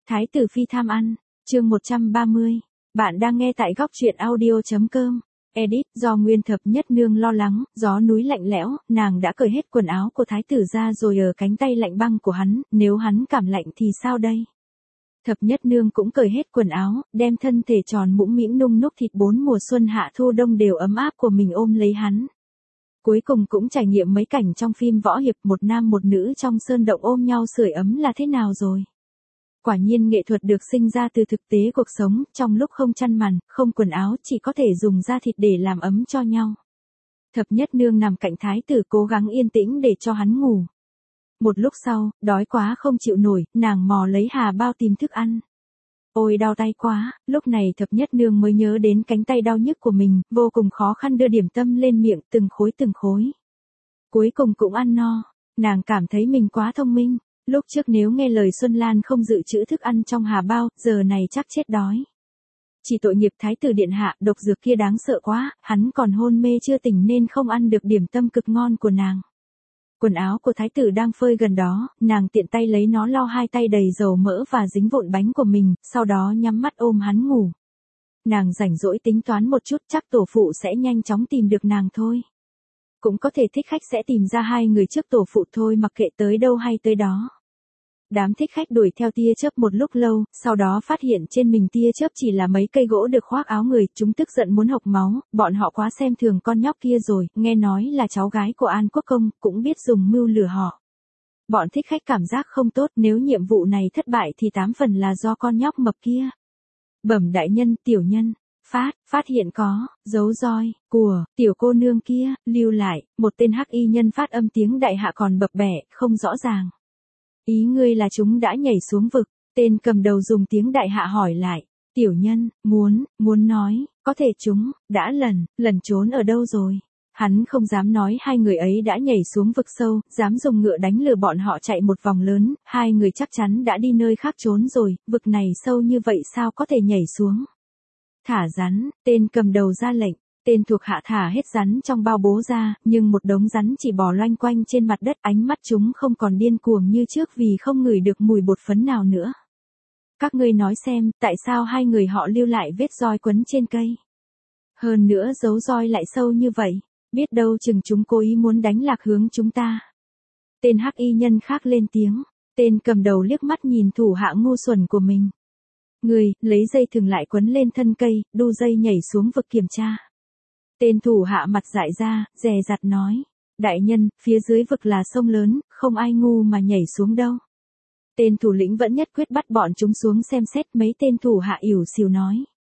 Thái tử phi tham ăn, chương 130. Bạn đang nghe tại góc truyện audio.com. Edit, do Nguyên Thập Nhất Nương lo lắng, gió núi lạnh lẽo, nàng đã cởi hết quần áo của thái tử ra rồi ở cánh tay lạnh băng của hắn, nếu hắn cảm lạnh thì sao đây? Thập Nhất Nương cũng cởi hết quần áo, đem thân thể tròn mũm mĩm nung núc thịt bốn mùa xuân hạ thu đông đều ấm áp của mình ôm lấy hắn. Cuối cùng cũng trải nghiệm mấy cảnh trong phim võ hiệp, một nam một nữ trong sơn động ôm nhau sưởi ấm là thế nào rồi. Quả nhiên nghệ thuật được sinh ra từ thực tế cuộc sống, trong lúc không chăn màn, không quần áo, chỉ có thể dùng da thịt để làm ấm cho nhau. Thập Nhất Nương nằm cạnh thái tử cố gắng yên tĩnh để cho hắn ngủ. Một lúc sau, đói quá không chịu nổi, nàng mò lấy hà bao tìm thức ăn. Ôi đau tay quá, lúc này Thập Nhất Nương mới nhớ đến cánh tay đau nhức của mình, vô cùng khó khăn đưa điểm tâm lên miệng từng khối. Cuối cùng cũng ăn no, nàng cảm thấy mình quá thông minh. Lúc trước nếu nghe lời Xuân Lan không dự trữ thức ăn trong hà bao, giờ này chắc chết đói. Chỉ tội nghiệp thái tử điện hạ, độc dược kia đáng sợ quá, hắn còn hôn mê chưa tỉnh nên không ăn được điểm tâm cực ngon của nàng. Quần áo của thái tử đang phơi gần đó, nàng tiện tay lấy nó lau hai tay đầy dầu mỡ và dính vụn bánh của mình, sau đó nhắm mắt ôm hắn ngủ. Nàng rảnh rỗi tính toán một chút, chắc tổ phụ sẽ nhanh chóng tìm được nàng thôi. Cũng có thể thích khách sẽ tìm ra hai người trước tổ phụ thôi, mặc kệ tới đâu hay tới đó. Đám thích khách đuổi theo tia chớp một lúc lâu, sau đó phát hiện trên mình tia chớp chỉ là mấy cây gỗ được khoác áo người, chúng tức giận muốn hộc máu, bọn họ quá xem thường con nhóc kia rồi, nghe nói là cháu gái của An Quốc Công, cũng biết dùng mưu lừa họ. Bọn thích khách cảm giác không tốt, nếu nhiệm vụ này thất bại thì 8 phần là do con nhóc mập kia. Bẩm đại nhân, tiểu nhân, phát hiện có, dấu roi, của, tiểu cô nương kia, lưu lại, một tên hắc y nhân phát âm tiếng đại hạ còn bập bẹ, không rõ ràng. Ý ngươi là chúng đã nhảy xuống vực, tên cầm đầu dùng tiếng đại hạ hỏi lại, tiểu nhân, muốn nói, có thể chúng, đã lần trốn ở đâu rồi? Hắn không dám nói hai người ấy đã nhảy xuống vực sâu, dám dùng ngựa đánh lừa bọn họ chạy một vòng lớn, hai người chắc chắn đã đi nơi khác trốn rồi, vực này sâu như vậy sao có thể nhảy xuống? Thả rắn, tên cầm đầu ra lệnh. Tên thuộc hạ thả hết rắn trong bao bố ra, nhưng một đống rắn chỉ bò loanh quanh trên mặt đất, ánh mắt chúng không còn điên cuồng như trước vì không ngửi được mùi bột phấn nào nữa. Các ngươi nói xem, tại sao hai người họ lưu lại vết roi quấn trên cây? Hơn nữa dấu roi lại sâu như vậy, biết đâu chừng chúng cố ý muốn đánh lạc hướng chúng ta. Tên hắc y nhân khác lên tiếng, tên cầm đầu liếc mắt nhìn thủ hạ ngu xuẩn của mình. Người, lấy dây thừng lại quấn lên thân cây, đu dây nhảy xuống vực kiểm tra. Tên thủ hạ mặt dại ra, dè dặt nói. Đại nhân, phía dưới vực là sông lớn, không ai ngu mà nhảy xuống đâu. Tên thủ lĩnh vẫn nhất quyết bắt bọn chúng xuống xem xét, mấy tên thủ hạ ỉu xìu nói.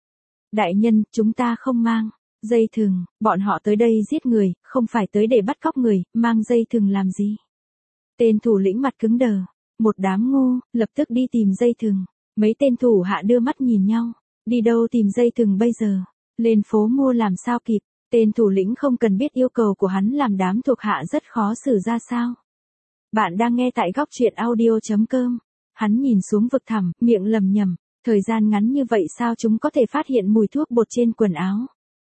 Đại nhân, chúng ta không mang dây thừng, bọn họ tới đây giết người, không phải tới để bắt cóc người, mang dây thừng làm gì? Tên thủ lĩnh mặt cứng đờ. Một đám ngu, lập tức đi tìm dây thừng. Mấy tên thủ hạ đưa mắt nhìn nhau. Đi đâu tìm dây thừng bây giờ? Lên phố mua làm sao kịp? Tên thủ lĩnh không cần biết yêu cầu của hắn làm đám thuộc hạ rất khó xử ra sao. Bạn đang nghe tại góc truyện audio.com. Hắn nhìn xuống vực thẳm, miệng lầm nhầm. Thời gian ngắn như vậy sao chúng có thể phát hiện mùi thuốc bột trên quần áo?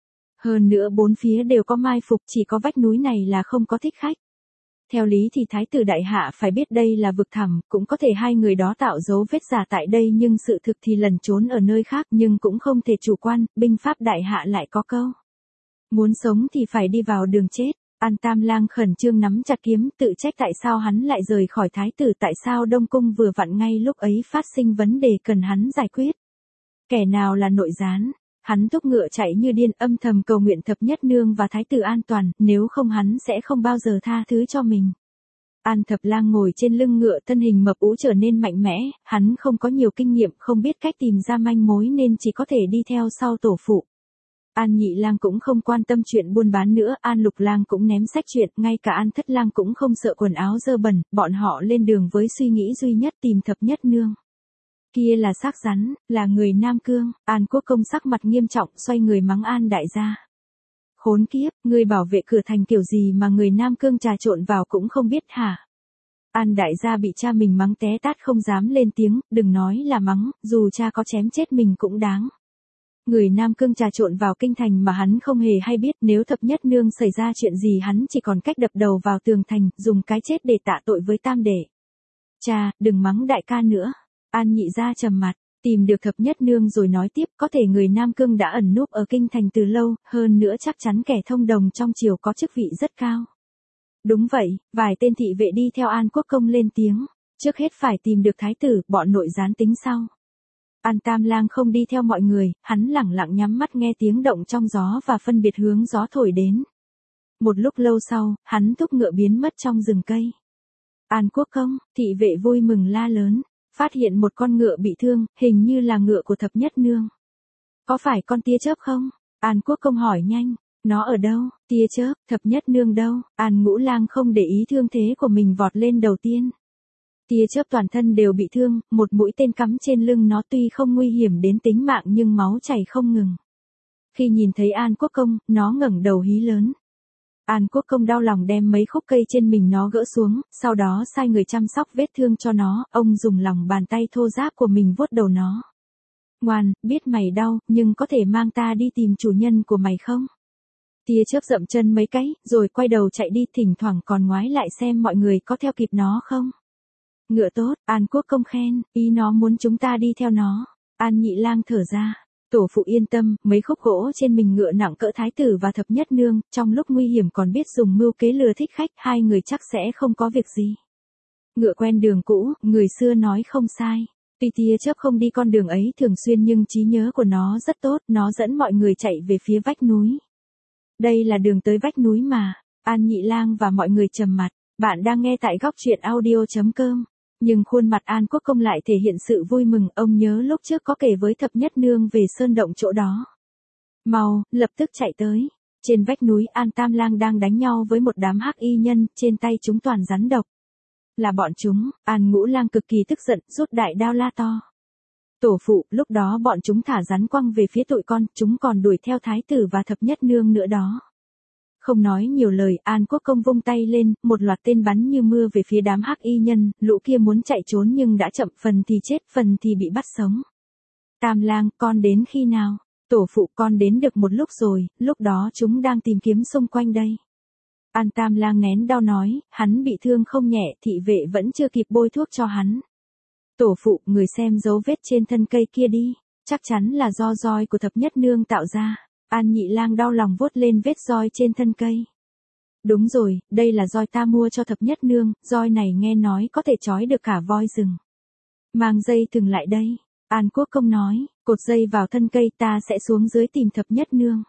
Hơn nữa bốn phía đều có mai phục, chỉ có vách núi này là không có thích khách. Theo lý thì thái tử đại hạ phải biết đây là vực thẳm, cũng có thể hai người đó tạo dấu vết giả tại đây nhưng sự thực thì lẩn trốn ở nơi khác, nhưng cũng không thể chủ quan, binh pháp đại hạ lại có câu. Muốn sống thì phải đi vào đường chết. An Tam Lang khẩn trương nắm chặt kiếm, tự trách tại sao hắn lại rời khỏi thái tử, tại sao Đông Cung vừa vặn ngay lúc ấy phát sinh vấn đề cần hắn giải quyết. Kẻ nào là nội gián? Hắn thúc ngựa chạy như điên, âm thầm cầu nguyện Thập Nhất Nương và thái tử an toàn, nếu không hắn sẽ không bao giờ tha thứ cho mình. An Thập Lang ngồi trên lưng ngựa, thân hình mập ú trở nên mạnh mẽ, hắn không có nhiều kinh nghiệm, không biết cách tìm ra manh mối nên chỉ có thể đi theo sau tổ phụ. An Nhị Lang cũng không quan tâm chuyện buôn bán nữa, An Lục Lang cũng ném sách chuyện, ngay cả An Thất Lang cũng không sợ quần áo dơ bẩn, bọn họ lên đường với suy nghĩ duy nhất tìm Thập Nhất Nương. Kia là xác rắn, là người Nam Cương. An Quốc Công sắc mặt nghiêm trọng, xoay người mắng An đại gia. Khốn kiếp, người bảo vệ cửa thành kiểu gì mà người Nam Cương trà trộn vào cũng không biết hả? An đại gia bị cha mình mắng té tát không dám lên tiếng, đừng nói là mắng, dù cha có chém chết mình cũng đáng. Người Nam Cương trà trộn vào kinh thành mà hắn không hề hay biết, nếu Thập Nhất Nương xảy ra chuyện gì hắn chỉ còn cách đập đầu vào tường thành, dùng cái chết để tạ tội với tam đệ. Cha, đừng mắng đại ca nữa. An Nhị Gia trầm mặt, tìm được thập nhất nương rồi nói tiếp, có thể người Nam Cương đã ẩn núp ở kinh thành từ lâu, hơn nữa chắc chắn kẻ thông đồng trong triều có chức vị rất cao. Đúng vậy, vài tên thị vệ đi theo An Quốc Công lên tiếng, trước hết phải tìm được thái tử, bọn nội gián tính sau. An Tam Lang không đi theo mọi người, hắn lẳng lặng nhắm mắt nghe tiếng động trong gió và phân biệt hướng gió thổi đến. Một lúc lâu sau, hắn thúc ngựa biến mất trong rừng cây. An Quốc Công, thị vệ vui mừng la lớn, phát hiện một con ngựa bị thương, hình như là ngựa của thập nhất nương. Có phải con tia chớp không? An Quốc Công hỏi nhanh, nó ở đâu? Tia chớp, thập nhất nương đâu? An Ngũ Lang không để ý thương thế của mình vọt lên đầu tiên. Tia chớp toàn thân đều bị thương, một mũi tên cắm trên lưng nó tuy không nguy hiểm đến tính mạng nhưng máu chảy không ngừng. Khi nhìn thấy An Quốc Công, nó ngẩng đầu hí lớn. An Quốc Công đau lòng đem mấy khúc cây trên mình nó gỡ xuống, sau đó sai người chăm sóc vết thương cho nó, ông dùng lòng bàn tay thô ráp của mình vuốt đầu nó. Ngoan, biết mày đau, nhưng có thể mang ta đi tìm chủ nhân của mày không? Tia chớp dậm chân mấy cái, rồi quay đầu chạy đi, thỉnh thoảng còn ngoái lại xem mọi người có theo kịp nó không. Ngựa tốt, An Quốc Công khen, ý nó muốn chúng ta đi theo nó. An Nhị Lang thở ra. Tổ phụ yên tâm, mấy khúc gỗ trên mình ngựa nặng cỡ thái tử và thập nhất nương, trong lúc nguy hiểm còn biết dùng mưu kế lừa thích khách, hai người chắc sẽ không có việc gì. Ngựa quen đường cũ, người xưa nói không sai. Tuy tia chớp không đi con đường ấy thường xuyên nhưng trí nhớ của nó rất tốt, nó dẫn mọi người chạy về phía vách núi. Đây là đường tới vách núi mà. An Nhị Lang và mọi người trầm mặt. Bạn đang nghe tại góc truyện audio.com. Nhưng khuôn mặt An Quốc Công lại thể hiện sự vui mừng, ông nhớ lúc trước có kể với thập nhất nương về sơn động chỗ đó. Mau, lập tức chạy tới. Trên vách núi An Tam Lang đang đánh nhau với một đám hắc y nhân, trên tay chúng toàn rắn độc. Là bọn chúng, An Ngũ Lang cực kỳ tức giận, rút đại đao la to. Tổ phụ, lúc đó bọn chúng thả rắn quăng về phía tụi con, chúng còn đuổi theo thái tử và thập nhất nương nữa đó. Không nói nhiều lời, An Quốc Công vung tay lên, một loạt tên bắn như mưa về phía đám hắc y nhân, lũ kia muốn chạy trốn nhưng đã chậm, phần thì chết, phần thì bị bắt sống. Tam Lang, con đến khi nào? Tổ phụ, con đến được một lúc rồi, lúc đó chúng đang tìm kiếm xung quanh đây. An Tam Lang nén đau nói, hắn bị thương không nhẹ, thị vệ vẫn chưa kịp bôi thuốc cho hắn. Tổ phụ, người xem dấu vết trên thân cây kia đi, chắc chắn là do roi của thập nhất nương tạo ra. An Nhị Lang đau lòng vuốt lên vết roi trên thân cây. Đúng rồi, đây là roi ta mua cho thập nhất nương, roi này nghe nói có thể trói được cả voi rừng. Mang dây thừng lại đây. An Quốc Công nói, cột dây vào thân cây, ta sẽ xuống dưới tìm thập nhất nương.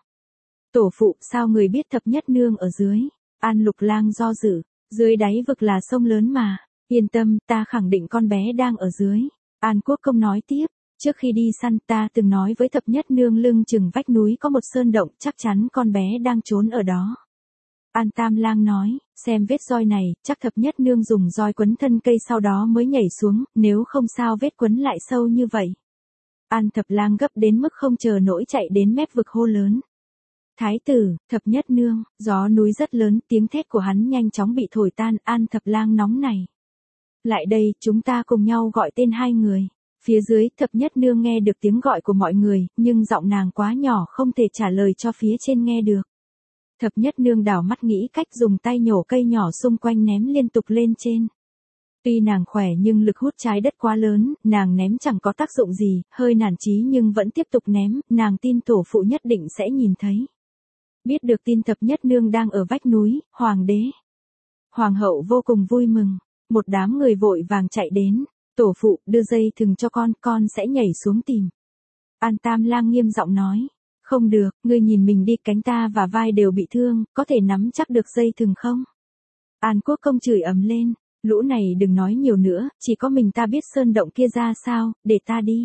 Tổ phụ, sao người biết thập nhất nương ở dưới? An Lục Lang do dự, dưới đáy vực là sông lớn mà. Yên tâm, ta khẳng định con bé đang ở dưới. An Quốc Công nói tiếp. Trước khi đi săn ta từng nói với thập nhất nương lưng chừng vách núi có một sơn động, chắc chắn con bé đang trốn ở đó. An Tam Lang nói, xem vết roi này, chắc thập nhất nương dùng roi quấn thân cây sau đó mới nhảy xuống, nếu không sao vết quấn lại sâu như vậy. An Thập Lang gấp đến mức không chờ nổi chạy đến mép vực hô lớn. Thái tử, thập nhất nương, gió núi rất lớn, tiếng thét của hắn nhanh chóng bị thổi tan, An Thập Lang nóng này. Lại đây, chúng ta cùng nhau gọi tên hai người. Phía dưới, thập nhất nương nghe được tiếng gọi của mọi người, nhưng giọng nàng quá nhỏ không thể trả lời cho phía trên nghe được. Thập nhất nương đảo mắt nghĩ cách dùng tay nhổ cây nhỏ xung quanh ném liên tục lên trên. Tuy nàng khỏe nhưng lực hút trái đất quá lớn, nàng ném chẳng có tác dụng gì, hơi nản chí nhưng vẫn tiếp tục ném, nàng tin tổ phụ nhất định sẽ nhìn thấy. Biết được tin thập nhất nương đang ở vách núi, hoàng đế, hoàng hậu vô cùng vui mừng, một đám người vội vàng chạy đến. Tổ phụ, đưa dây thừng cho con sẽ nhảy xuống tìm. An Tam Lang nghiêm giọng nói. Không được, ngươi nhìn mình đi, cánh ta và vai đều bị thương, có thể nắm chắc được dây thừng không? An Quốc Công chửi ầm lên, lũ này đừng nói nhiều nữa, chỉ có mình ta biết sơn động kia ra sao, để ta đi.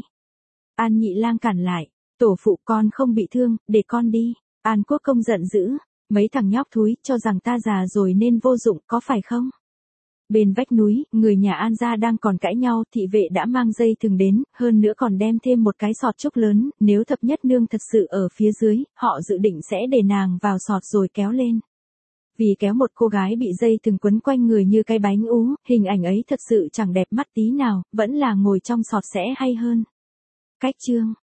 An Nhị Lang cản lại, tổ phụ con không bị thương, để con đi. An Quốc Công giận dữ, mấy thằng nhóc thúi, cho rằng ta già rồi nên vô dụng, có phải không? Bên vách núi, người nhà An gia đang còn cãi nhau, thị vệ đã mang dây thừng đến, hơn nữa còn đem thêm một cái sọt trúc lớn, nếu thập nhất nương thật sự ở phía dưới, họ dự định sẽ để nàng vào sọt rồi kéo lên. Vì kéo một cô gái bị dây thừng quấn quanh người như cái bánh ú, hình ảnh ấy thật sự chẳng đẹp mắt tí nào, vẫn là ngồi trong sọt sẽ hay hơn. Cách chương